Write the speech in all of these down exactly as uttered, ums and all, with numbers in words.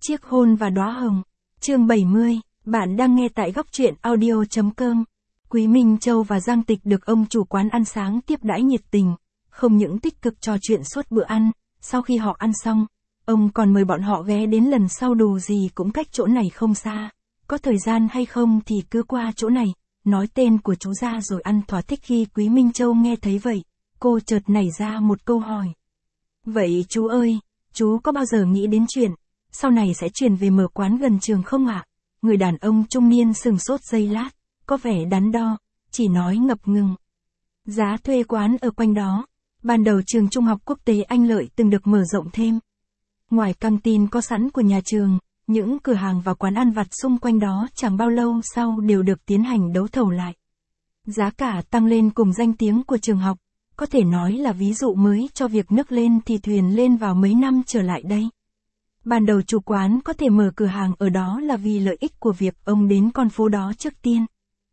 Chiếc hôn và đóa hồng. Chương bảy mươi, bạn đang nghe tại góc truyện audio chấm com. Quý Minh Châu và Giang Tịch được ông chủ quán ăn sáng tiếp đãi nhiệt tình, không những tích cực trò chuyện suốt bữa ăn, sau khi họ ăn xong, ông còn mời bọn họ ghé đến lần sau dù gì cũng cách chỗ này không xa. Có thời gian hay không thì cứ qua chỗ này, nói tên của chú ra rồi ăn thỏa thích. Khi Quý Minh Châu nghe thấy vậy, cô chợt nảy ra một câu hỏi. Vậy chú ơi, chú có bao giờ nghĩ đến chuyện, sau này sẽ chuyển về mở quán gần trường không ạ? Người đàn ông trung niên sừng sốt giây lát, có vẻ đắn đo, chỉ nói ngập ngừng. Giá thuê quán ở quanh đó, ban đầu trường Trung học Quốc tế Anh Lợi từng được mở rộng thêm. Ngoài căng tin có sẵn của nhà trường, những cửa hàng và quán ăn vặt xung quanh đó chẳng bao lâu sau đều được tiến hành đấu thầu lại. Giá cả tăng lên cùng danh tiếng của trường học, có thể nói là ví dụ mới cho việc nước lên thì thuyền lên vào mấy năm trở lại đây. Ban đầu chủ quán có thể mở cửa hàng ở đó là vì lợi ích của việc ông đến con phố đó trước tiên.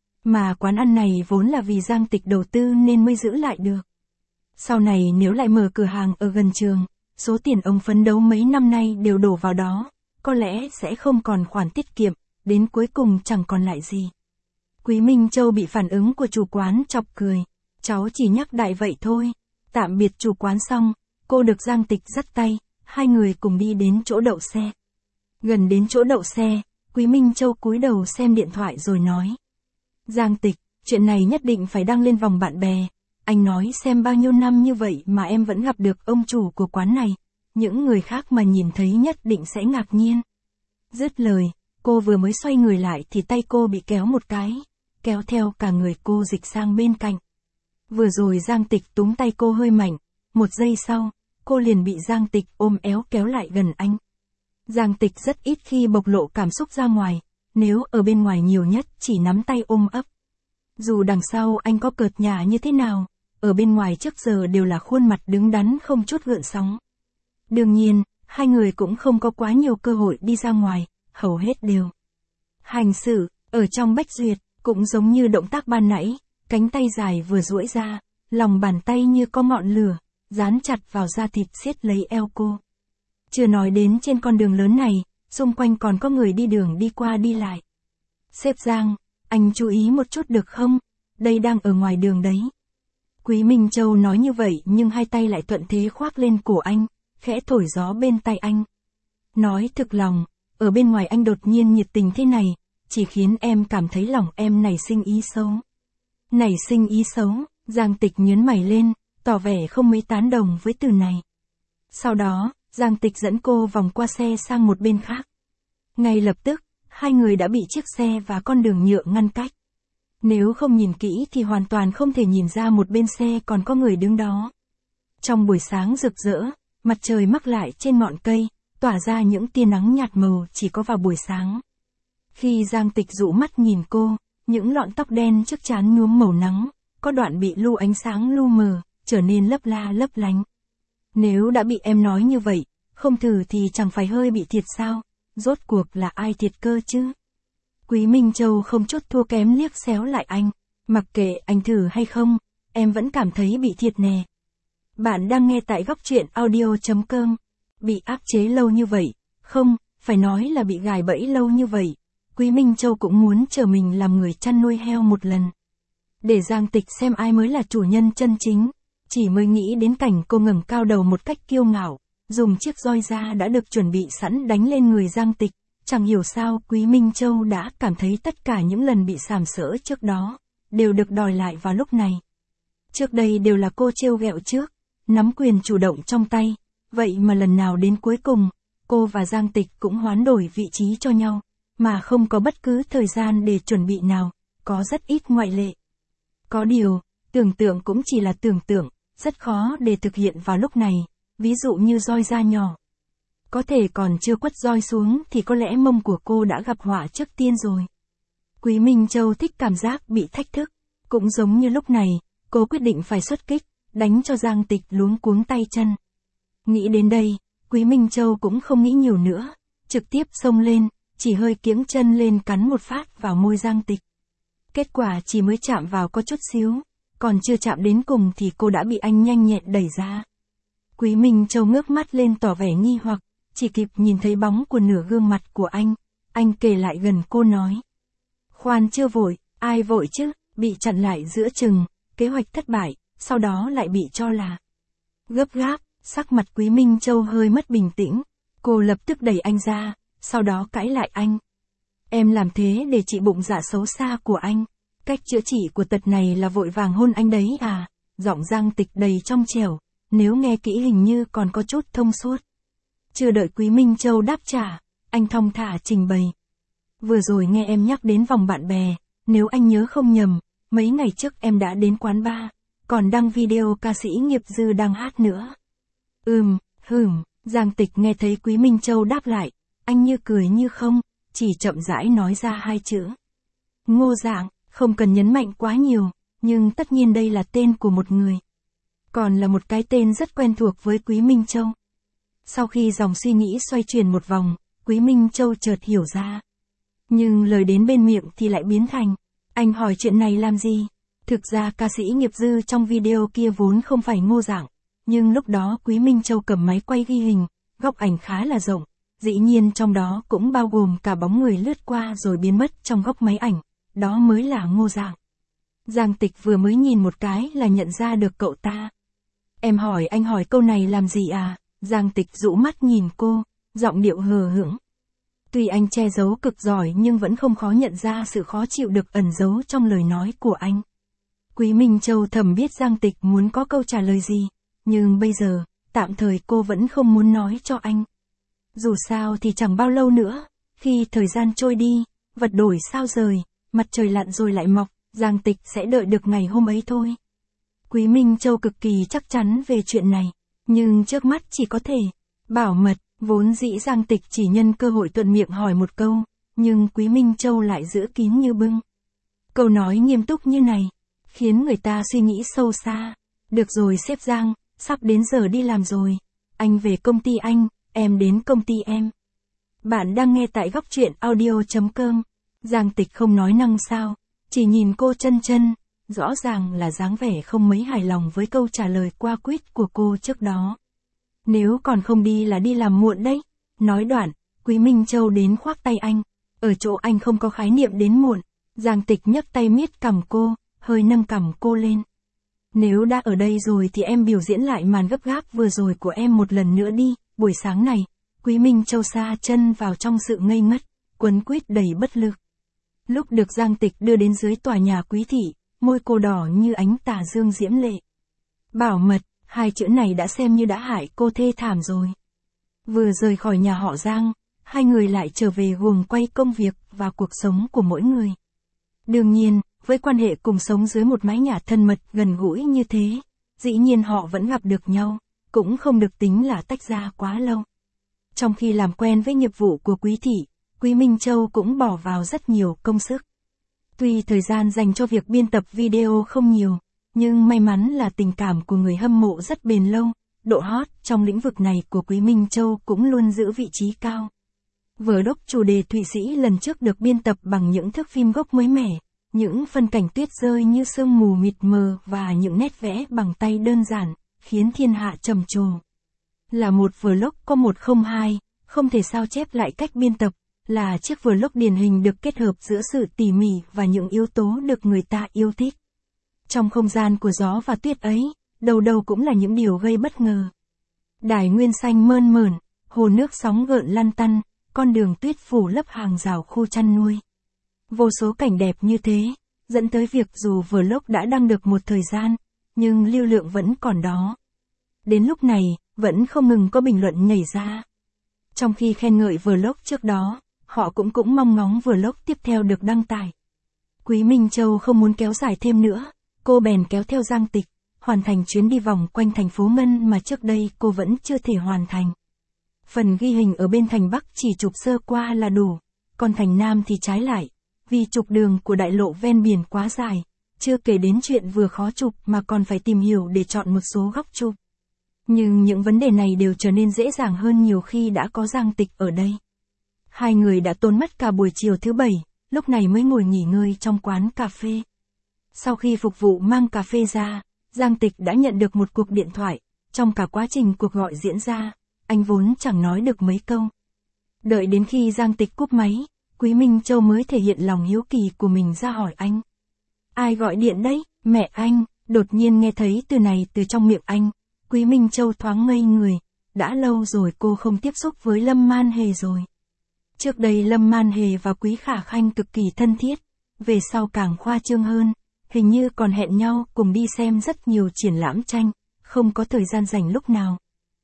Mà quán ăn này vốn là vì Giang Tịch đầu tư nên mới giữ lại được. Sau này nếu lại mở cửa hàng ở gần trường, số tiền ông phấn đấu mấy năm nay đều đổ vào đó, có lẽ sẽ không còn khoản tiết kiệm, đến cuối cùng chẳng còn lại gì. Quý Minh Châu bị phản ứng của chủ quán chọc cười. Cháu chỉ nhắc đại vậy thôi. Tạm biệt chủ quán xong, cô được Giang Tịch dắt tay, hai người cùng đi đến chỗ đậu xe. Gần đến chỗ đậu xe, Quý Minh Châu cúi đầu xem điện thoại rồi nói. Giang Tịch, chuyện này nhất định phải đăng lên vòng bạn bè. Anh nói xem bao nhiêu năm như vậy mà em vẫn gặp được ông chủ của quán này. Những người khác mà nhìn thấy nhất định sẽ ngạc nhiên. Dứt lời, cô vừa mới xoay người lại thì tay cô bị kéo một cái, kéo theo cả người cô dịch sang bên cạnh. Vừa rồi Giang Tịch túm tay cô hơi mạnh, một giây sau, cô liền bị Giang Tịch ôm éo kéo lại gần anh. Giang Tịch rất ít khi bộc lộ cảm xúc ra ngoài, nếu ở bên ngoài nhiều nhất chỉ nắm tay ôm ấp. Dù đằng sau anh có cợt nhả như thế nào, ở bên ngoài trước giờ đều là khuôn mặt đứng đắn không chút gợn sóng. Đương nhiên, hai người cũng không có quá nhiều cơ hội đi ra ngoài, hầu hết đều hành xử, ở trong bách duyệt, cũng giống như động tác ban nãy. Cánh tay dài vừa duỗi ra, lòng bàn tay như có ngọn lửa, dán chặt vào da thịt siết lấy eo cô. Chưa nói đến trên con đường lớn này, xung quanh còn có người đi đường đi qua đi lại. Sếp Giang, anh chú ý một chút được không? Đây đang ở ngoài đường đấy. Quý Minh Châu nói như vậy nhưng hai tay lại thuận thế khoác lên cổ anh, khẽ thổi gió bên tai anh. Nói thực lòng, ở bên ngoài anh đột nhiên nhiệt tình thế này, chỉ khiến em cảm thấy lòng em nảy sinh ý xấu. Nảy sinh ý xấu, Giang Tịch nhớn mày lên, tỏ vẻ không mấy tán đồng với từ này. Sau đó, Giang Tịch dẫn cô vòng qua xe sang một bên khác. Ngay lập tức, hai người đã bị chiếc xe và con đường nhựa ngăn cách. Nếu không nhìn kỹ thì hoàn toàn không thể nhìn ra một bên xe còn có người đứng đó. Trong buổi sáng rực rỡ, mặt trời mắc lại trên ngọn cây, tỏa ra những tia nắng nhạt màu chỉ có vào buổi sáng. Khi Giang Tịch dụ mắt nhìn cô, những lọn tóc đen trước trán nhuốm màu nắng, có đoạn bị lu ánh sáng lu mờ, trở nên lấp la lấp lánh. Nếu đã bị em nói như vậy, không thử thì chẳng phải hơi bị thiệt sao, rốt cuộc là ai thiệt cơ chứ? Quý Minh Châu không chút thua kém liếc xéo lại anh, mặc kệ anh thử hay không, em vẫn cảm thấy bị thiệt nè. Bạn đang nghe tại góc truyện audio chấm com, bị áp chế lâu như vậy, không, phải nói là bị gài bẫy lâu như vậy. Quý Minh Châu cũng muốn chờ mình làm người chăn nuôi heo một lần. Để Giang Tịch xem ai mới là chủ nhân chân chính, chỉ mới nghĩ đến cảnh cô ngẩng cao đầu một cách kiêu ngạo, dùng chiếc roi da đã được chuẩn bị sẵn đánh lên người Giang Tịch. Chẳng hiểu sao Quý Minh Châu đã cảm thấy tất cả những lần bị sàm sỡ trước đó, đều được đòi lại vào lúc này. Trước đây đều là cô trêu ghẹo trước, nắm quyền chủ động trong tay, vậy mà lần nào đến cuối cùng, cô và Giang Tịch cũng hoán đổi vị trí cho nhau. Mà không có bất cứ thời gian để chuẩn bị nào, có rất ít ngoại lệ. Có điều, tưởng tượng cũng chỉ là tưởng tượng, rất khó để thực hiện vào lúc này, ví dụ như roi da nhỏ. Có thể còn chưa quất roi xuống thì có lẽ mông của cô đã gặp họa trước tiên rồi. Quý Minh Châu thích cảm giác bị thách thức, cũng giống như lúc này, cô quyết định phải xuất kích, đánh cho Giang Tịch luống cuống tay chân. Nghĩ đến đây, Quý Minh Châu cũng không nghĩ nhiều nữa, trực tiếp xông lên. Chỉ hơi kiễng chân lên cắn một phát vào môi Giang Tịch. Kết quả chỉ mới chạm vào có chút xíu, còn chưa chạm đến cùng thì cô đã bị anh nhanh nhẹn đẩy ra. Quý Minh Châu ngước mắt lên tỏ vẻ nghi hoặc, chỉ kịp nhìn thấy bóng của nửa gương mặt của anh. Anh kề lại gần cô nói. Khoan chưa vội, ai vội chứ, bị chặn lại giữa chừng, kế hoạch thất bại, sau đó lại bị cho là gấp gáp, sắc mặt Quý Minh Châu hơi mất bình tĩnh. Cô lập tức đẩy anh ra, sau đó cãi lại anh. Em làm thế để trị bụng dạ xấu xa của anh. Cách chữa trị của tật này là vội vàng hôn anh đấy à? Giọng Giang Tịch đầy trong trẻo, nếu nghe kỹ hình như còn có chút thông suốt. Chưa đợi Quý Minh Châu đáp trả, anh thong thả trình bày. Vừa rồi nghe em nhắc đến vòng bạn bè, nếu anh nhớ không nhầm, mấy ngày trước em đã đến quán bar, còn đăng video ca sĩ Nghiệp Dư đang hát nữa. Ừm, hừm, Giang Tịch nghe thấy Quý Minh Châu đáp lại, anh như cười như không, chỉ chậm rãi nói ra hai chữ. Ngô Dạng, không cần nhấn mạnh quá nhiều, nhưng tất nhiên đây là tên của một người. Còn là một cái tên rất quen thuộc với Quý Minh Châu. Sau khi dòng suy nghĩ xoay chuyển một vòng, Quý Minh Châu chợt hiểu ra. Nhưng lời đến bên miệng thì lại biến thành, anh hỏi chuyện này làm gì? Thực ra ca sĩ Nghiệp Dư trong video kia vốn không phải Ngô Dạng, nhưng lúc đó Quý Minh Châu cầm máy quay ghi hình, góc ảnh khá là rộng, dĩ nhiên trong đó cũng bao gồm cả bóng người lướt qua rồi biến mất trong góc máy ảnh, đó mới là Ngô Dạng. Giang Tịch vừa mới nhìn một cái là nhận ra được cậu ta. Em hỏi anh hỏi câu này làm gì à? Giang Tịch dụ mắt nhìn cô, giọng điệu hờ hững. Tuy anh che giấu cực giỏi nhưng vẫn không khó nhận ra sự khó chịu được ẩn giấu trong lời nói của anh. Quý Minh Châu thầm biết Giang Tịch muốn có câu trả lời gì, nhưng bây giờ, tạm thời cô vẫn không muốn nói cho anh. Dù sao thì chẳng bao lâu nữa, khi thời gian trôi đi, vật đổi sao rời, mặt trời lặn rồi lại mọc, Giang Tịch sẽ đợi được ngày hôm ấy thôi. Quý Minh Châu cực kỳ chắc chắn về chuyện này, nhưng trước mắt chỉ có thể bảo mật. Vốn dĩ Giang Tịch chỉ nhân cơ hội thuận miệng hỏi một câu, nhưng Quý Minh Châu lại giữ kín như bưng. Câu nói nghiêm túc như này, khiến người ta suy nghĩ sâu xa. Được rồi sếp Giang, sắp đến giờ đi làm rồi. Anh về công ty anh, em đến công ty em. Bạn đang nghe tại góc truyện audio chấm com. Giang Tịch không nói năng sao, chỉ nhìn cô chân chân, rõ ràng là dáng vẻ không mấy hài lòng với câu trả lời qua quýt của cô trước đó. Nếu còn không đi là đi làm muộn đấy. Nói đoạn, Quý Minh Châu đến khoác tay anh. Ở chỗ anh không có khái niệm đến muộn. Giang Tịch nhấc tay miết cằm cô, hơi nâng cằm cô lên. Nếu đã ở đây rồi thì em biểu diễn lại màn gấp gáp vừa rồi của em một lần nữa đi. Buổi sáng này, Quý Minh Châu sa chân vào trong sự ngây ngất, quấn quýt đầy bất lực. Lúc được Giang Tịch đưa đến dưới tòa nhà Quý thị, môi cô đỏ như ánh tà dương diễm lệ. Bảo mật. Hai chữ này đã xem như đã hại cô thê thảm rồi. Vừa rời khỏi nhà họ Giang, hai người lại trở về guồng quay công việc và cuộc sống của mỗi người. Đương nhiên, với quan hệ cùng sống dưới một mái nhà thân mật gần gũi như thế, dĩ nhiên họ vẫn gặp được nhau, cũng không được tính là tách ra quá lâu. Trong khi làm quen với nghiệp vụ của Quý thị, Quý Minh Châu cũng bỏ vào rất nhiều công sức. Tuy thời gian dành cho việc biên tập video không nhiều, nhưng may mắn là tình cảm của người hâm mộ rất bền lâu, độ hot trong lĩnh vực này của Quý Minh Châu cũng luôn giữ vị trí cao. Vlog chủ đề Thụy Sĩ lần trước được biên tập bằng những thước phim gốc mới mẻ, những phân cảnh tuyết rơi như sương mù mịt mờ và những nét vẽ bằng tay đơn giản, khiến thiên hạ trầm trồ. Là một vlog có một không hai, không thể sao chép lại cách biên tập, là chiếc vlog điển hình được kết hợp giữa sự tỉ mỉ và những yếu tố được người ta yêu thích. Trong không gian của gió và tuyết ấy, đầu đầu cũng là những điều gây bất ngờ. Đài nguyên xanh mơn mởn, hồ nước sóng gợn lăn tăn, con đường tuyết phủ lấp hàng rào khu chăn nuôi. Vô số cảnh đẹp như thế, dẫn tới việc dù vlog đã đăng được một thời gian, nhưng lưu lượng vẫn còn đó. Đến lúc này, vẫn không ngừng có bình luận nhảy ra. Trong khi khen ngợi vlog trước đó, họ cũng cũng mong ngóng vlog tiếp theo được đăng tải. Quý Minh Châu không muốn kéo dài thêm nữa. Cô bèn kéo theo Giang Tịch, hoàn thành chuyến đi vòng quanh thành phố Ngân mà trước đây cô vẫn chưa thể hoàn thành. Phần ghi hình ở bên thành Bắc chỉ chụp sơ qua là đủ, còn thành Nam thì trái lại, vì trục đường của đại lộ ven biển quá dài, chưa kể đến chuyện vừa khó chụp mà còn phải tìm hiểu để chọn một số góc chụp. Nhưng những vấn đề này đều trở nên dễ dàng hơn nhiều khi đã có Giang Tịch ở đây. Hai người đã tốn mất cả buổi chiều thứ bảy, lúc này mới ngồi nghỉ ngơi trong quán cà phê. Sau khi phục vụ mang cà phê ra, Giang Tịch đã nhận được một cuộc điện thoại. Trong cả quá trình cuộc gọi diễn ra, anh vốn chẳng nói được mấy câu. Đợi đến khi Giang Tịch cúp máy, Quý Minh Châu mới thể hiện lòng hiếu kỳ của mình ra hỏi anh. Ai gọi điện đấy, mẹ anh? Đột nhiên nghe thấy từ này từ trong miệng anh, Quý Minh Châu thoáng ngây người, đã lâu rồi cô không tiếp xúc với Lâm Man Hề rồi. Trước đây Lâm Man Hề và Quý Khả Khanh cực kỳ thân thiết, về sau càng khoa trương hơn, hình như còn hẹn nhau cùng đi xem rất nhiều triển lãm tranh, không có thời gian rảnh lúc nào.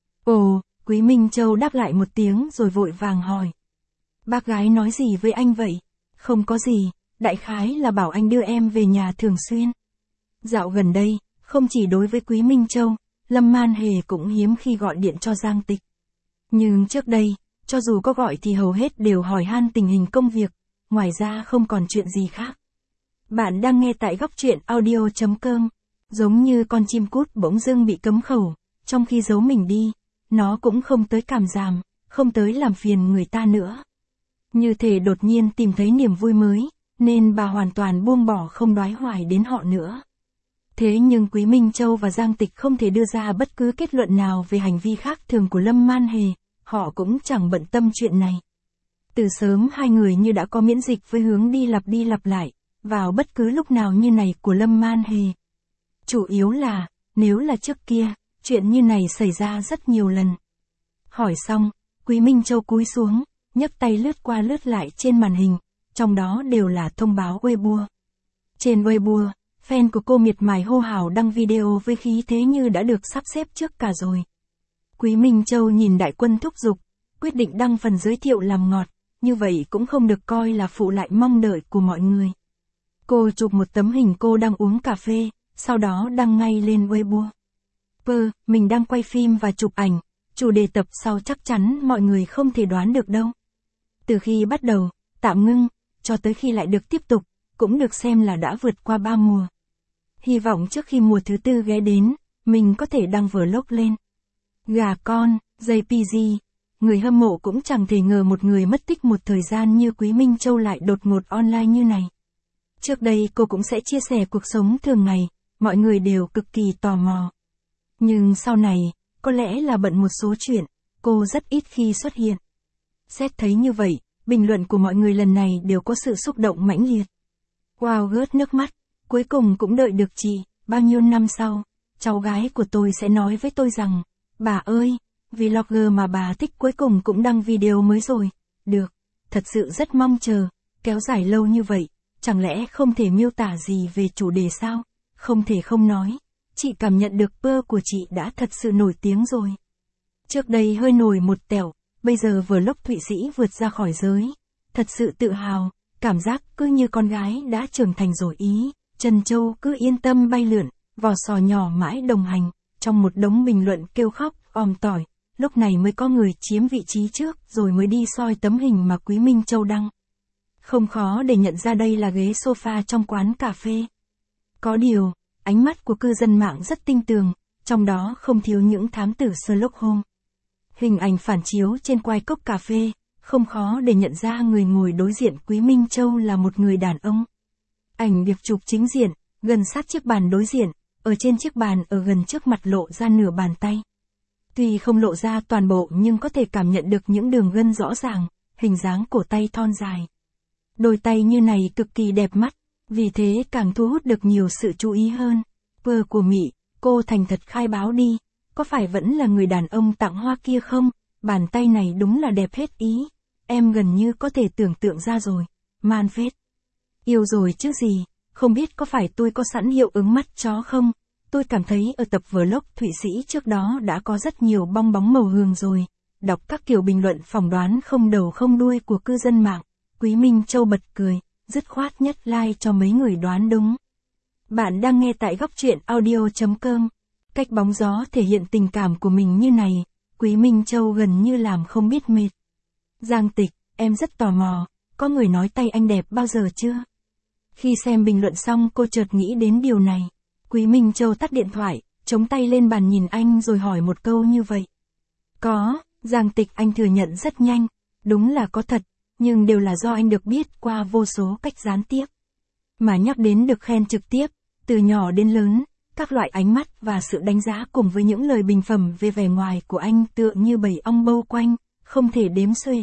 Ồ, Quý Minh Châu đáp lại một tiếng rồi vội vàng hỏi. Bác gái nói gì với anh vậy? Không có gì, đại khái là bảo anh đưa em về nhà thường xuyên. Dạo gần đây, không chỉ đối với Quý Minh Châu, Lâm Man Hề cũng hiếm khi gọi điện cho Giang Tịch. Nhưng trước đây, cho dù có gọi thì hầu hết đều hỏi han tình hình công việc, ngoài ra không còn chuyện gì khác. Bạn đang nghe tại góc truyện audio chấm com. Giống như con chim cút bỗng dưng bị cấm khẩu, trong khi giấu mình đi, nó cũng không tới cảm giảm, không tới làm phiền người ta nữa. Như thể đột nhiên tìm thấy niềm vui mới, nên bà hoàn toàn buông bỏ không đoái hoài đến họ nữa. Thế nhưng Quý Minh Châu và Giang Tịch không thể đưa ra bất cứ kết luận nào về hành vi khác thường của Lâm Man Hề, họ cũng chẳng bận tâm chuyện này. Từ sớm hai người như đã có miễn dịch với hướng đi lặp đi lặp lại, vào bất cứ lúc nào như này của Lâm Man Hề. Chủ yếu là, nếu là trước kia, chuyện như này xảy ra rất nhiều lần. Hỏi xong, Quý Minh Châu cúi xuống, nhấc tay lướt qua lướt lại trên màn hình, trong đó đều là thông báo Weibo. Trên Weibo, fan của cô miệt mài hô hào đăng video với khí thế như đã được sắp xếp trước cả rồi. Quý Minh Châu nhìn đại quân thúc giục, quyết định đăng phần giới thiệu làm ngọt, như vậy cũng không được coi là phụ lại mong đợi của mọi người. Cô chụp một tấm hình cô đang uống cà phê, sau đó đăng ngay lên Weibo. Pơ, mình đang quay phim và chụp ảnh, chủ đề tập sau chắc chắn mọi người không thể đoán được đâu. Từ khi bắt đầu, tạm ngưng, cho tới khi lại được tiếp tục, cũng được xem là đã vượt qua ba mùa. Hy vọng trước khi mùa thứ tư ghé đến, mình có thể đăng vlog lên. Gà con, gi pê giê, người hâm mộ cũng chẳng thể ngờ một người mất tích một thời gian như Quý Minh Châu lại đột ngột online như này. Trước đây cô cũng sẽ chia sẻ cuộc sống thường ngày, mọi người đều cực kỳ tò mò. Nhưng sau này, có lẽ là bận một số chuyện, cô rất ít khi xuất hiện. Xét thấy như vậy, bình luận của mọi người lần này đều có sự xúc động mãnh liệt. Wow, gớt nước mắt, cuối cùng cũng đợi được chị, bao nhiêu năm sau, cháu gái của tôi sẽ nói với tôi rằng, bà ơi, vlogger mà bà thích cuối cùng cũng đăng video mới rồi. Được, thật sự rất mong chờ, kéo dài lâu như vậy, chẳng lẽ không thể miêu tả gì về chủ đề sao? Không thể không nói, chị cảm nhận được pơ của chị đã thật sự nổi tiếng rồi. Trước đây hơi nổi một tẹo, bây giờ vlog Thụy Sĩ vượt ra khỏi giới. Thật sự tự hào, cảm giác cứ như con gái đã trưởng thành rồi ý. Trân Châu cứ yên tâm bay lượn, vò sò nhỏ mãi đồng hành, trong một đống bình luận kêu khóc, om tỏi, lúc này mới có người chiếm vị trí trước rồi mới đi soi tấm hình mà Quý Minh Châu đăng. Không khó để nhận ra đây là ghế sofa trong quán cà phê. Có điều, ánh mắt của cư dân mạng rất tinh tường, trong đó không thiếu những thám tử Sherlock Holmes. Hình ảnh phản chiếu trên quai cốc cà phê, không khó để nhận ra người ngồi đối diện Quý Minh Châu là một người đàn ông. Ảnh được chụp chính diện, gần sát chiếc bàn đối diện, ở trên chiếc bàn ở gần trước mặt lộ ra nửa bàn tay. Tuy không lộ ra toàn bộ nhưng có thể cảm nhận được những đường gân rõ ràng, hình dáng cổ tay thon dài. Đôi tay như này cực kỳ đẹp mắt, vì thế càng thu hút được nhiều sự chú ý hơn. Pơ của Mỹ, cô thành thật khai báo đi, có phải vẫn là người đàn ông tặng hoa kia không? Bàn tay này đúng là đẹp hết ý, em gần như có thể tưởng tượng ra rồi, man phết. Yêu rồi chứ gì, không biết có phải tôi có sẵn hiệu ứng mắt chó không? Tôi cảm thấy ở tập vlog Thụy Sĩ trước đó đã có rất nhiều bong bóng màu hường rồi. Đọc các kiểu bình luận phỏng đoán không đầu không đuôi của cư dân mạng, Quý Minh Châu bật cười, dứt khoát nhất like cho mấy người đoán đúng. Bạn đang nghe tại góc truyện audio chấm com. Cách bóng gió thể hiện tình cảm của mình như này, Quý Minh Châu gần như làm không biết mệt. Giang Tịch, em rất tò mò, có người nói tay anh đẹp bao giờ chưa? Khi xem bình luận xong cô chợt nghĩ đến điều này. Quý Minh Châu tắt điện thoại, chống tay lên bàn nhìn anh rồi hỏi một câu như vậy. Có, Giang Tịch anh thừa nhận rất nhanh, đúng là có thật, nhưng đều là do anh được biết qua vô số cách gián tiếp. Mà nhắc đến được khen trực tiếp, từ nhỏ đến lớn, Các loại ánh mắt và sự đánh giá cùng với những lời bình phẩm về vẻ ngoài của anh tựa như bầy ong bâu quanh, không thể đếm xuể.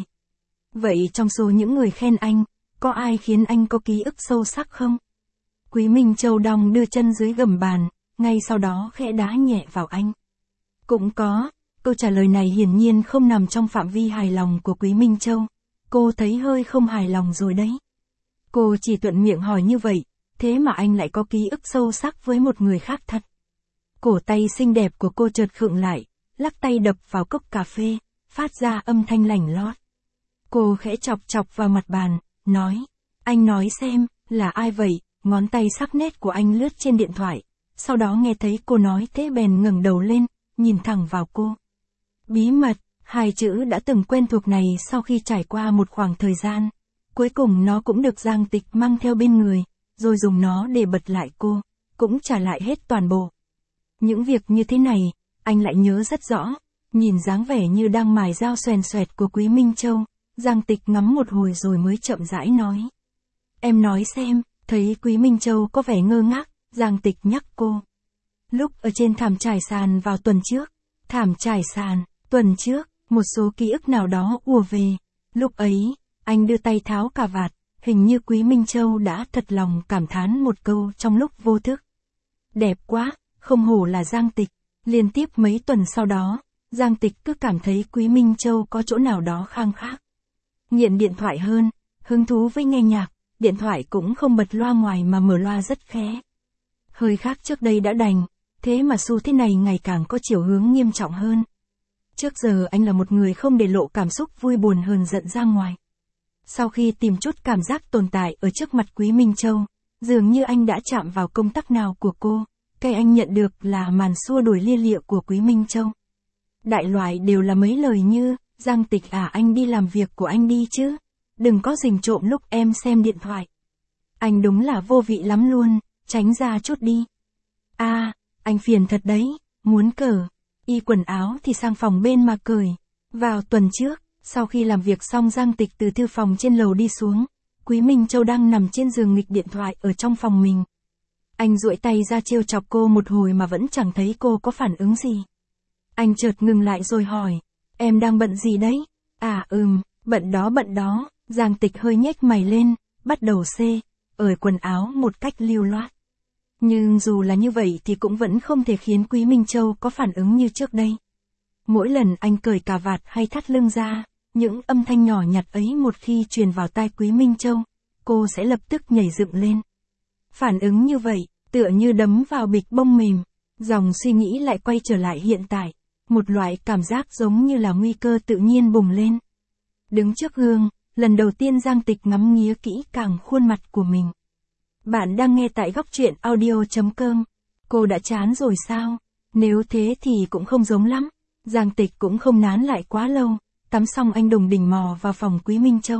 Vậy trong số những người khen anh, có ai khiến anh có ký ức sâu sắc không? Quý Minh Châu đong đưa chân dưới gầm bàn, ngay sau đó khẽ đá nhẹ vào anh. Cũng có, câu trả lời này hiển nhiên không nằm trong phạm vi hài lòng của Quý Minh Châu. Cô thấy hơi không hài lòng rồi đấy. Cô chỉ thuận miệng hỏi như vậy, thế mà anh lại có ký ức sâu sắc với một người khác thật. Cổ tay xinh đẹp của cô chợt khựng lại, lắc tay đập vào cốc cà phê, phát ra âm thanh lành lót. Cô khẽ chọc chọc vào mặt bàn, nói, anh nói xem, là ai vậy? Ngón tay sắc nét của anh lướt trên điện thoại, sau đó nghe thấy cô nói thế bèn ngẩng đầu lên, nhìn thẳng vào cô. Bí mật, hai chữ đã từng quen thuộc này sau khi trải qua một khoảng thời gian, cuối cùng nó cũng được Giang Tịch mang theo bên người, rồi dùng nó để bật lại cô, cũng trả lại hết toàn bộ. Những việc như thế này, anh lại nhớ rất rõ, nhìn dáng vẻ như đang mài dao xoèn xoẹt của Quý Minh Châu, Giang Tịch ngắm một hồi rồi mới chậm rãi nói. Em nói xem. Thấy Quý Minh Châu có vẻ ngơ ngác, Giang Tịch nhắc cô. Lúc ở trên thảm trải sàn vào tuần trước, thảm trải sàn, tuần trước, một số ký ức nào đó ùa về. Lúc ấy, anh đưa tay tháo cà vạt, hình như Quý Minh Châu đã thật lòng cảm thán một câu trong lúc vô thức. Đẹp quá, không hổ là Giang Tịch. Liên tiếp mấy tuần sau đó, Giang Tịch cứ cảm thấy Quý Minh Châu có chỗ nào đó khang khác. Nghiện điện thoại hơn, hứng thú với nghe nhạc. Điện thoại cũng không bật loa ngoài mà mở loa rất khẽ. Hơi khác trước đây đã đành, thế mà xu thế này ngày càng có chiều hướng nghiêm trọng hơn. Trước giờ anh là một người không để lộ cảm xúc vui buồn hờn giận ra ngoài. Sau khi tìm chút cảm giác tồn tại ở trước mặt Quý Minh Châu, dường như anh đã chạm vào công tắc nào của cô, cái anh nhận được là màn xua đuổi lia lịa của Quý Minh Châu. Đại loại đều là mấy lời như, Giang Tịch à anh đi làm việc của anh đi chứ. Đừng có rình trộm lúc em xem điện thoại. Anh đúng là vô vị lắm luôn, tránh ra chút đi. À, anh phiền thật đấy, muốn cởi y quần áo thì sang phòng bên mà cởi. Vào tuần trước, sau khi làm việc xong Giang Tịch từ thư phòng trên lầu đi xuống, Quý Minh Châu đang nằm trên giường nghịch điện thoại ở trong phòng mình. Anh duỗi tay ra trêu chọc cô một hồi mà vẫn chẳng thấy cô có phản ứng gì. Anh chợt ngừng lại rồi hỏi, em đang bận gì đấy? À ừm, bận đó bận đó. Giang Tịch hơi nhếch mày lên, bắt đầu xê, ởi quần áo một cách lưu loát. Nhưng dù là như vậy thì cũng vẫn không thể khiến Quý Minh Châu có phản ứng như trước đây. Mỗi lần anh cởi cà vạt hay thắt lưng ra, những âm thanh nhỏ nhặt ấy một khi truyền vào tai Quý Minh Châu, cô sẽ lập tức nhảy dựng lên. Phản ứng như vậy, tựa như đấm vào bịch bông mềm, dòng suy nghĩ lại quay trở lại hiện tại, một loại cảm giác giống như là nguy cơ tự nhiên bùng lên. Đứng trước gương, lần đầu tiên Giang Tịch ngắm nghía kỹ càng khuôn mặt của mình. Bạn đang nghe tại góc truyện audio chấm com. Cô đã chán rồi sao? Nếu thế thì cũng không giống lắm. Giang Tịch cũng không nán lại quá lâu, tắm xong anh đùng đỉnh mò vào phòng Quý Minh Châu.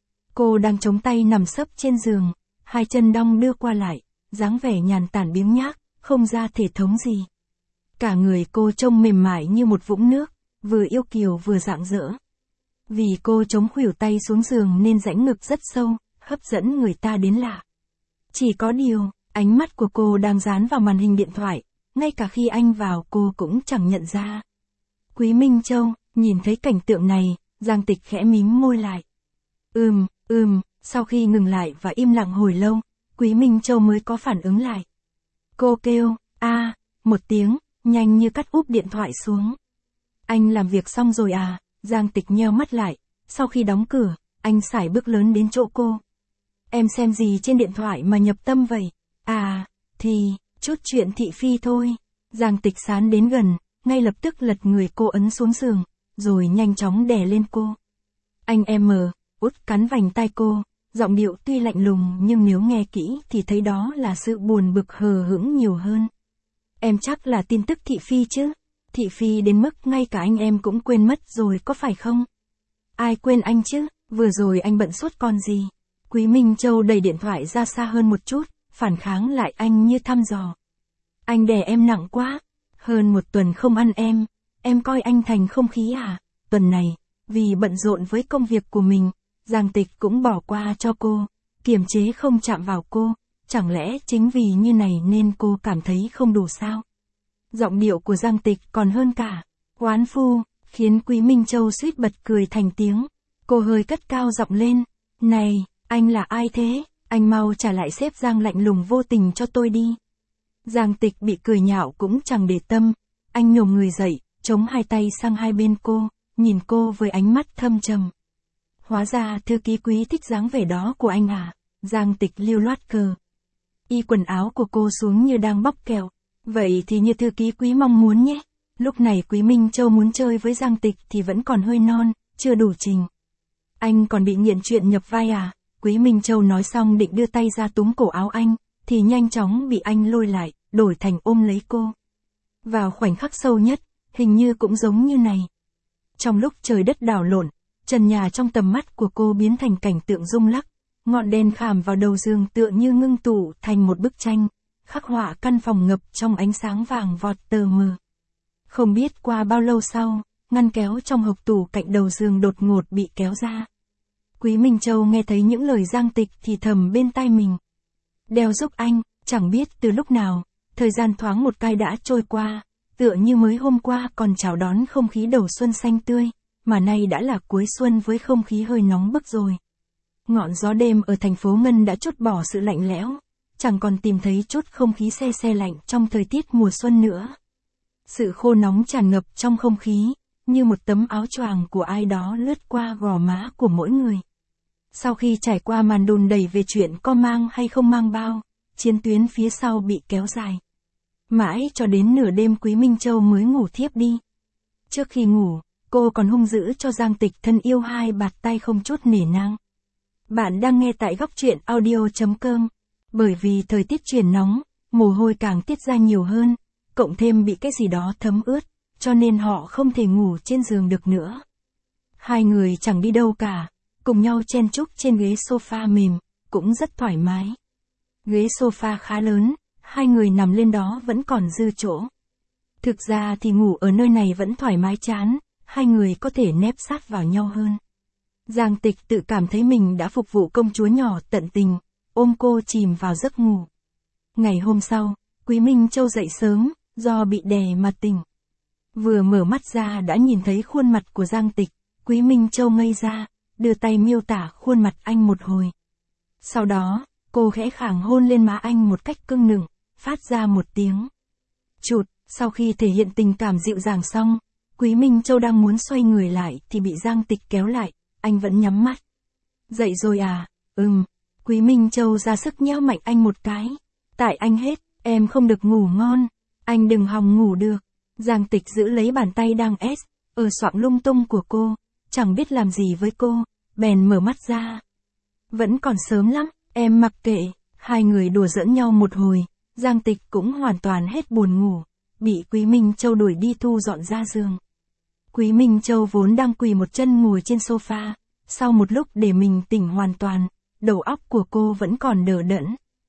Cô đang chống tay nằm sấp trên giường, hai chân đong đưa qua lại, dáng vẻ nhàn tản biếng nhác, không ra thể thống gì. Cả người cô trông mềm mại như một vũng nước, vừa yêu kiều vừa rạng rỡ. Vì cô chống khuỷu tay xuống giường nên rãnh ngực rất sâu, hấp dẫn người ta đến lạ. Chỉ có điều, ánh mắt của cô đang dán vào màn hình điện thoại, ngay cả khi anh vào cô cũng chẳng nhận ra. Quý Minh Châu, nhìn thấy cảnh tượng này, Giang Tịch khẽ mím môi lại. Ừm, ừm, sau khi ngừng lại và im lặng hồi lâu, Quý Minh Châu mới có phản ứng lại. Cô kêu, a, một tiếng, nhanh như cắt úp điện thoại xuống. Anh làm việc xong rồi à? Giang Tịch nheo mắt lại, sau khi đóng cửa, anh sải bước lớn đến chỗ cô. Em xem gì trên điện thoại mà nhập tâm vậy? À, thì, chút chuyện thị phi thôi. Giang Tịch sán đến gần, ngay lập tức lật người cô ấn xuống giường, rồi nhanh chóng đè lên cô. Anh em mờ, út cắn vành tai cô, giọng điệu tuy lạnh lùng nhưng nếu nghe kỹ thì thấy đó là sự buồn bực hờ hững nhiều hơn. Em chắc là tin tức thị phi chứ? Thị phi đến mức ngay cả anh em cũng quên mất rồi có phải không? Ai quên anh chứ, vừa rồi anh bận suốt con gì? Quý Minh Châu đẩy điện thoại ra xa hơn một chút, phản kháng lại anh như thăm dò. Anh đè em nặng quá, hơn một tuần không ăn em, em coi anh thành không khí à? Tuần này, vì bận rộn với công việc của mình, Giang Tịch cũng bỏ qua cho cô, kiềm chế không chạm vào cô, chẳng lẽ chính vì như này nên cô cảm thấy không đủ sao? Giọng điệu của Giang Tịch còn hơn cả oán phu, khiến Quý Minh Châu suýt bật cười thành tiếng. Cô hơi cất cao giọng lên, này, anh là ai thế? Anh mau trả lại sếp Giang lạnh lùng vô tình cho tôi đi. Giang Tịch bị cười nhạo cũng chẳng để tâm, anh nhổm người dậy, chống hai tay sang hai bên cô, nhìn cô với ánh mắt thâm trầm. Hóa ra thư ký Quý thích dáng vẻ đó của anh à? Giang Tịch lưu loát cờ y quần áo của cô xuống như đang bóc kẹo. Vậy thì như thư ký Quý mong muốn nhé. Lúc này Quý Minh Châu muốn chơi với Giang Tịch thì vẫn còn hơi non, chưa đủ trình. Anh còn bị nghiện chuyện nhập vai à? Quý Minh Châu nói xong định đưa tay ra túm cổ áo anh, thì nhanh chóng bị anh lôi lại, đổi thành ôm lấy cô. Vào khoảnh khắc sâu nhất, hình như cũng giống như này. Trong lúc trời đất đảo lộn, trần nhà trong tầm mắt của cô biến thành cảnh tượng rung lắc, ngọn đèn khảm vào đầu giường tựa như ngưng tụ thành một bức tranh, khắc họa căn phòng ngập trong ánh sáng vàng vọt tờ mờ. Không biết qua bao lâu sau, ngăn kéo trong hộc tủ cạnh đầu giường đột ngột bị kéo ra. Quý Minh Châu nghe thấy những lời Giang Tịch thì thầm bên tai mình. Đeo giúp anh, chẳng biết từ lúc nào, thời gian thoáng một cái đã trôi qua, tựa như mới hôm qua còn chào đón không khí đầu xuân xanh tươi, mà nay đã là cuối xuân với không khí hơi nóng bức rồi. Ngọn gió đêm ở thành phố Ngân đã trút bỏ sự lạnh lẽo, chẳng còn tìm thấy chút không khí se se lạnh trong thời tiết mùa xuân nữa. Sự khô nóng tràn ngập trong không khí, như một tấm áo choàng của ai đó lướt qua gò má của mỗi người. Sau khi trải qua màn đùn đẩy về chuyện có mang hay không mang bao, chiến tuyến phía sau bị kéo dài. Mãi cho đến nửa đêm Quý Minh Châu mới ngủ thiếp đi. Trước khi ngủ, cô còn hung dữ cho Giang Tịch thân yêu hai bạt tay không chút nể nang. Bạn đang nghe tại góc truyện audio chấm com. Bởi vì thời tiết chuyển nóng, mồ hôi càng tiết ra nhiều hơn, cộng thêm bị cái gì đó thấm ướt, cho nên họ không thể ngủ trên giường được nữa. Hai người chẳng đi đâu cả, cùng nhau chen chúc trên ghế sofa mềm, cũng rất thoải mái. Ghế sofa khá lớn, hai người nằm lên đó vẫn còn dư chỗ. Thực ra thì ngủ ở nơi này vẫn thoải mái chán, hai người có thể nép sát vào nhau hơn. Giang Tịch tự cảm thấy mình đã phục vụ công chúa nhỏ tận tình, ôm cô chìm vào giấc ngủ. Ngày hôm sau, Quý Minh Châu dậy sớm, do bị đè mà tỉnh. Vừa mở mắt ra đã nhìn thấy khuôn mặt của Giang Tịch, Quý Minh Châu ngây ra, đưa tay miêu tả khuôn mặt anh một hồi. Sau đó, cô khẽ khàng hôn lên má anh một cách cưng nựng, phát ra một tiếng chụt. Sau khi thể hiện tình cảm dịu dàng xong, Quý Minh Châu đang muốn xoay người lại thì bị Giang Tịch kéo lại, anh vẫn nhắm mắt. Dậy rồi à? Ừm. Quý Minh Châu ra sức nhéo mạnh anh một cái. Tại anh hết, em không được ngủ ngon. Anh đừng hòng ngủ được. Giang Tịch giữ lấy bàn tay đang ép, ở xoạng lung tung của cô, chẳng biết làm gì với cô, bèn mở mắt ra. Vẫn còn sớm lắm, em mặc kệ. Hai người đùa giỡn nhau một hồi, Giang Tịch cũng hoàn toàn hết buồn ngủ, bị Quý Minh Châu đuổi đi thu dọn ra giường. Quý Minh Châu vốn đang quỳ một chân ngồi trên sofa, sau một lúc để mình tỉnh hoàn toàn, đầu óc của cô vẫn còn đờ đẫn.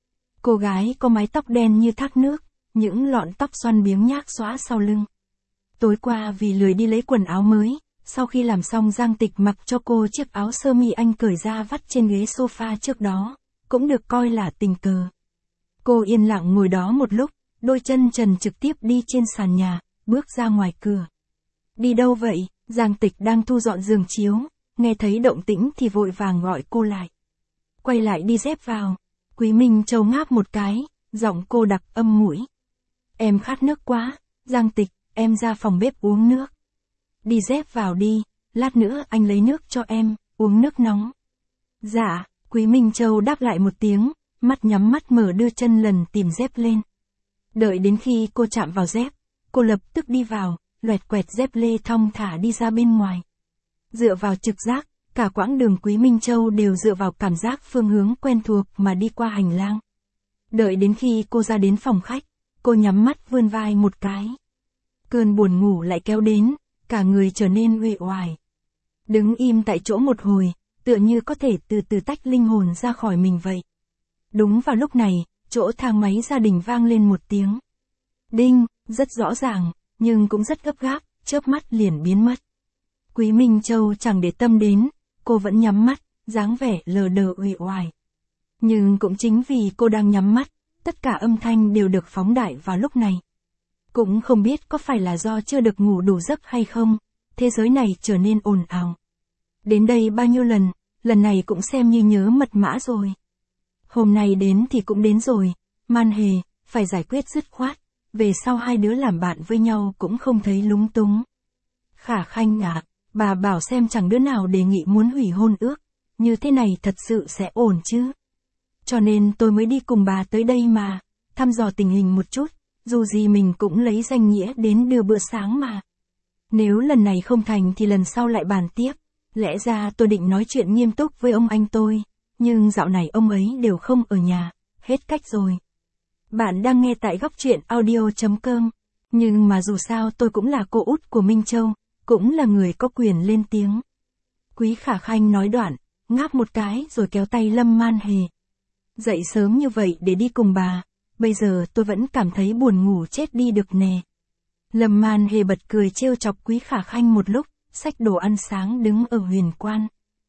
Cô gái có mái tóc đen như thác nước, những lọn tóc xoăn biếng nhác xõa sau lưng. Tối qua vì lười đi lấy quần áo mới, sau khi làm xong Giang Tịch mặc cho cô chiếc áo sơ mi anh cởi ra vắt trên ghế sofa trước đó, cũng được coi là tình cờ. Cô yên lặng ngồi đó một lúc, đôi chân trần trực tiếp đi trên sàn nhà, bước ra ngoài cửa. Đi đâu vậy? Giang Tịch đang thu dọn giường chiếu, nghe thấy động tĩnh thì vội vàng gọi cô lại. Quay lại đi dép vào. Quý Minh Châu ngáp một cái, giọng cô đặc âm mũi. Em khát nước quá. Giang Tịch, em ra phòng bếp uống nước. Đi dép vào đi, lát nữa anh lấy nước cho em, uống nước nóng. Dạ, Quý Minh Châu đáp lại một tiếng, mắt nhắm mắt mở đưa chân lần tìm dép lên. Đợi đến khi cô chạm vào dép, cô lập tức đi vào, loẹt quẹt dép lê thong thả đi ra bên ngoài. Dựa vào trực giác, cả quãng đường Quý Minh Châu đều dựa vào cảm giác phương hướng quen thuộc mà đi qua hành lang. Đợi đến khi cô ra đến phòng khách, cô nhắm mắt vươn vai một cái. Cơn buồn ngủ lại kéo đến, cả người trở nên uể oải. Đứng im tại chỗ một hồi, tựa như có thể từ từ tách linh hồn ra khỏi mình vậy. Đúng vào lúc này, chỗ thang máy gia đình vang lên một tiếng. Đinh, rất rõ ràng, nhưng cũng rất gấp gáp, chớp mắt liền biến mất. Quý Minh Châu chẳng để tâm đến, cô vẫn nhắm mắt, dáng vẻ lờ đờ uể oải. Nhưng cũng chính vì cô đang nhắm mắt, tất cả âm thanh đều được phóng đại vào lúc này. Cũng không biết có phải là do chưa được ngủ đủ giấc hay không, thế giới này trở nên ồn ào. Đến đây bao nhiêu lần, lần này cũng xem như nhớ mật mã rồi. Hôm nay đến thì cũng đến rồi, Man Hề, phải giải quyết dứt khoát, về sau hai đứa làm bạn với nhau cũng không thấy lúng túng. Khả Khanh à, bà bảo xem chẳng đứa nào đề nghị muốn hủy hôn ước, như thế này thật sự sẽ ổn chứ. Cho nên tôi mới đi cùng bà tới đây mà, thăm dò tình hình một chút, dù gì mình cũng lấy danh nghĩa đến đưa bữa sáng mà. Nếu lần này không thành thì lần sau lại bàn tiếp, lẽ ra tôi định nói chuyện nghiêm túc với ông anh tôi, nhưng dạo này ông ấy đều không ở nhà, hết cách rồi. Bạn đang nghe tại góc truyện audio chấm com, nhưng mà dù sao tôi cũng là cô út của Minh Châu, cũng là người có quyền lên tiếng. Quý Khả Khanh nói đoạn, ngáp một cái rồi kéo tay Lâm Man Hề. Dậy sớm như vậy để đi cùng bà, bây giờ tôi vẫn cảm thấy buồn ngủ chết đi được nè. Lâm Man Hề bật cười trêu chọc Quý Khả Khanh một lúc, xách đồ ăn sáng đứng ở huyền quan.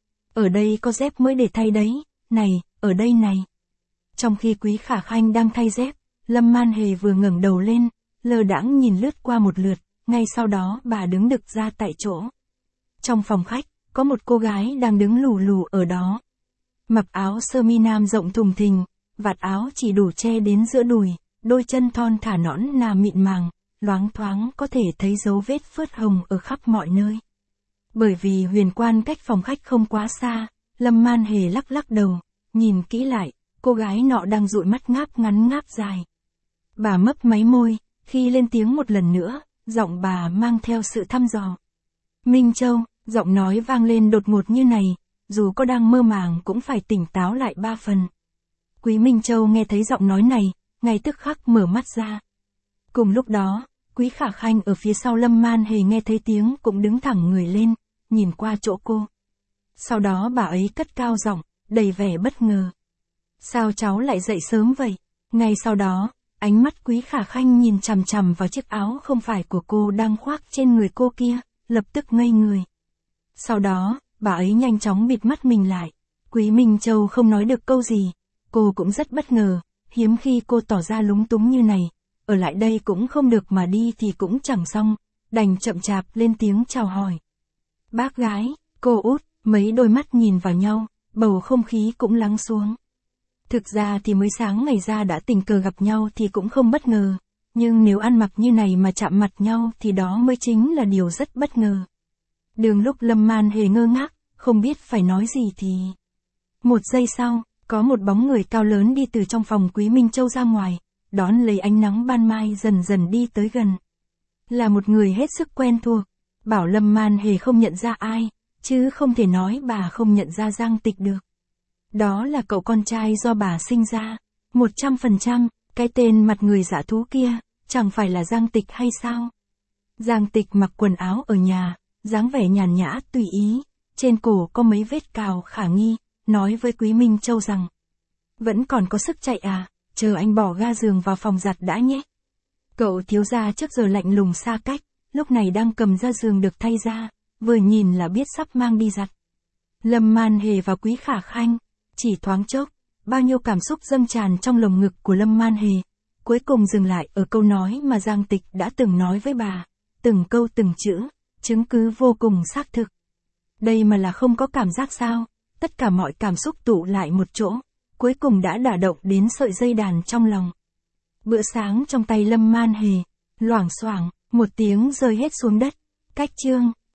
Ở đây có dép mới để thay đấy, này, ở đây này. Trong khi Quý Khả Khanh đang thay dép, Lâm Man Hề vừa ngẩng đầu lên, lơ đãng nhìn lướt qua một lượt, ngay sau đó bà đứng đực ra tại chỗ. Trong phòng khách, có một cô gái đang đứng lù lù ở đó. Mặc áo sơ mi nam rộng thùng thình, vạt áo chỉ đủ che đến giữa đùi, đôi chân thon thả nõn nà mịn màng, loáng thoáng có thể thấy dấu vết phớt hồng ở khắp mọi nơi. Bởi vì huyền quan cách phòng khách không quá xa, Lâm Man Hề lắc lắc đầu, nhìn kỹ lại, cô gái nọ đang dụi mắt ngáp ngắn ngáp dài. Bà mấp máy môi, khi lên tiếng một lần nữa, giọng bà mang theo sự thăm dò. Minh Châu, giọng nói vang lên đột ngột như này, dù có đang mơ màng cũng phải tỉnh táo lại ba phần. Quý Minh Châu nghe thấy giọng nói này, ngay tức khắc mở mắt ra. Cùng lúc đó, Quý Khả Khanh ở phía sau Lâm Man Hề nghe thấy tiếng cũng đứng thẳng người lên, nhìn qua chỗ cô. Sau đó bà ấy cất cao giọng, đầy vẻ bất ngờ. Sao cháu lại dậy sớm vậy? Ngay sau đó, ánh mắt Quý Khả Khanh nhìn chằm chằm vào chiếc áo không phải của cô đang khoác trên người cô kia, lập tức ngây người. Sau đó, bà ấy nhanh chóng bịt mắt mình lại. Quý Minh Châu không nói được câu gì, cô cũng rất bất ngờ, hiếm khi cô tỏ ra lúng túng như này, ở lại đây cũng không được mà đi thì cũng chẳng xong, đành chậm chạp lên tiếng chào hỏi. Bác gái, cô út, mấy đôi mắt nhìn vào nhau, bầu không khí cũng lắng xuống. Thực ra thì mới sáng ngày ra đã tình cờ gặp nhau thì cũng không bất ngờ, nhưng nếu ăn mặc như này mà chạm mặt nhau thì đó mới chính là điều rất bất ngờ. Đường lúc Lâm Man Hề ngơ ngác, không biết phải nói gì thì... Một giây sau, có một bóng người cao lớn đi từ trong phòng Quý Minh Châu ra ngoài, đón lấy ánh nắng ban mai dần dần đi tới gần. Là một người hết sức quen thuộc, bảo Lâm Man Hề không nhận ra ai, chứ không thể nói bà không nhận ra Giang Tịch được. Đó là cậu con trai do bà sinh ra, một trăm phần trăm, cái tên mặt người dã thú kia, chẳng phải là Giang Tịch hay sao? Giang Tịch mặc quần áo ở nhà, dáng vẻ nhàn nhã tùy ý, trên cổ có mấy vết cào khả nghi, nói với Quý Minh Châu rằng, vẫn còn có sức chạy à, chờ anh bỏ ga giường vào phòng giặt đã nhé. Cậu thiếu gia trước giờ lạnh lùng xa cách, lúc này đang cầm ra giường được thay ra, vừa nhìn là biết sắp mang đi giặt. Lâm Man Hề và Quý Khả Khanh, chỉ thoáng chốc, bao nhiêu cảm xúc dâng tràn trong lồng ngực của Lâm Man Hề, cuối cùng dừng lại ở câu nói mà Giang Tịch đã từng nói với bà, từng câu từng chữ, chứng cứ vô cùng xác thực. Đây mà là không có cảm giác sao, tất cả mọi cảm xúc tụ lại một chỗ, cuối cùng đã đả động đến sợi dây đàn trong lòng. Bữa sáng trong tay Lâm Man Hề, loảng xoảng, một tiếng rơi hết xuống đất, cách chương.